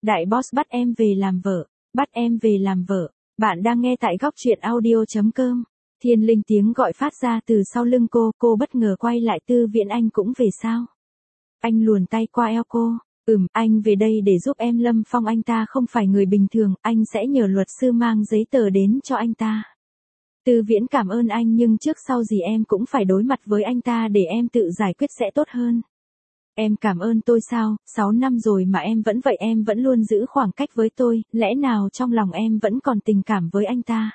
Đại boss bắt em về làm vợ, bắt em về làm vợ. Bạn đang nghe tại góc truyện audio.com. Thiên linh tiếng gọi phát ra từ sau lưng cô bất ngờ quay lại. Tư Viễn Anh cũng về sao? Anh luồn tay qua eo cô. Anh về đây để giúp em. Lâm Phong anh ta không phải người bình thường, anh sẽ nhờ luật sư mang giấy tờ đến cho anh ta. Tư Viễn cảm ơn anh nhưng trước sau gì em cũng phải đối mặt với anh ta để em tự giải quyết sẽ tốt hơn. Em cảm ơn tôi sao, 6 năm rồi mà em vẫn vậy, em vẫn luôn giữ khoảng cách với tôi, lẽ nào trong lòng em vẫn còn tình cảm với anh ta?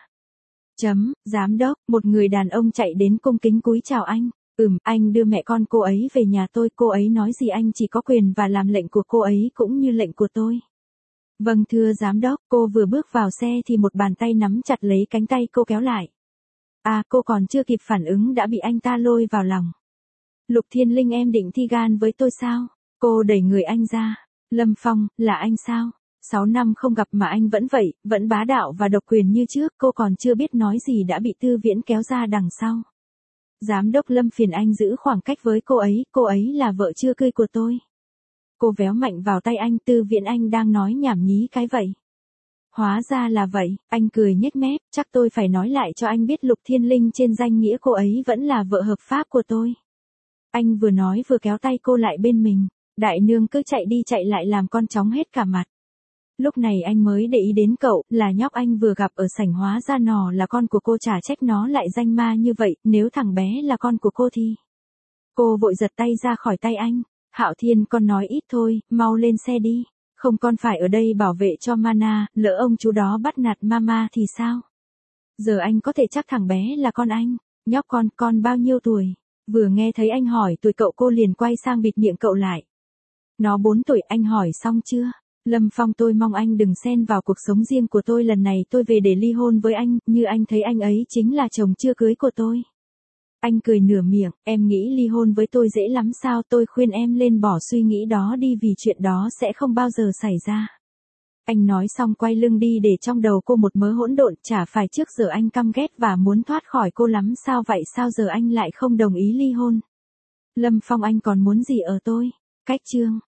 Giám đốc, một người đàn ông chạy đến cung kính cúi chào anh. Anh đưa mẹ con cô ấy về nhà tôi, cô ấy nói gì anh chỉ có quyền và làm lệnh của cô ấy cũng như lệnh của tôi. Vâng thưa giám đốc, cô vừa bước vào xe thì một bàn tay nắm chặt lấy cánh tay cô kéo lại. Cô còn chưa kịp phản ứng đã bị anh ta lôi vào lòng. Lục Thiên Linh em định thi gan với tôi sao? Cô đẩy người anh ra. Lâm Phong, là anh sao? 6 năm không gặp mà anh vẫn vậy, vẫn bá đạo và độc quyền như trước, cô còn chưa biết nói gì đã bị Tư Viễn kéo ra đằng sau. Giám đốc Lâm phiền anh giữ khoảng cách với cô ấy là vợ chưa cưới của tôi. Cô véo mạnh vào tay anh. Tư Viễn Anh đang nói nhảm nhí cái vậy. Hóa ra là vậy, anh cười nhếch mép, chắc tôi phải nói lại cho anh biết Lục Thiên Linh trên danh nghĩa cô ấy vẫn là vợ hợp pháp của tôi. Anh vừa nói vừa kéo tay cô lại bên mình. Đại nương cứ chạy đi chạy lại làm con chóng hết cả mặt. Lúc này anh mới để ý đến cậu, là nhóc anh vừa gặp ở sảnh, hóa ra nó là con của cô, chả trách nó lại danh ma như vậy, nếu thằng bé là con của cô thì... Cô vội giật tay ra khỏi tay anh. Hạo Thiên, con nói ít thôi, mau lên xe đi. Không, con phải ở đây bảo vệ cho Mana, lỡ ông chú đó bắt nạt mama thì sao? Giờ anh có thể chắc thằng bé là con anh. Nhóc con bao nhiêu tuổi? Vừa nghe thấy anh hỏi tuổi cậu, cô liền quay sang bịt miệng cậu lại. Nó 4 tuổi, anh hỏi xong chưa? Lâm Phong, tôi mong anh đừng xen vào cuộc sống riêng của tôi, lần này tôi về để ly hôn với anh, như anh thấy anh ấy chính là chồng chưa cưới của tôi. Anh cười nửa miệng, em nghĩ ly hôn với tôi dễ lắm sao? Tôi khuyên em lên bỏ suy nghĩ đó đi vì chuyện đó sẽ không bao giờ xảy ra. Anh nói xong quay lưng đi để trong đầu cô một mớ hỗn độn, chả phải trước giờ anh căm ghét và muốn thoát khỏi cô lắm sao vậy, sao giờ anh lại không đồng ý ly hôn? Lâm Phong, anh còn muốn gì ở tôi? Cách chương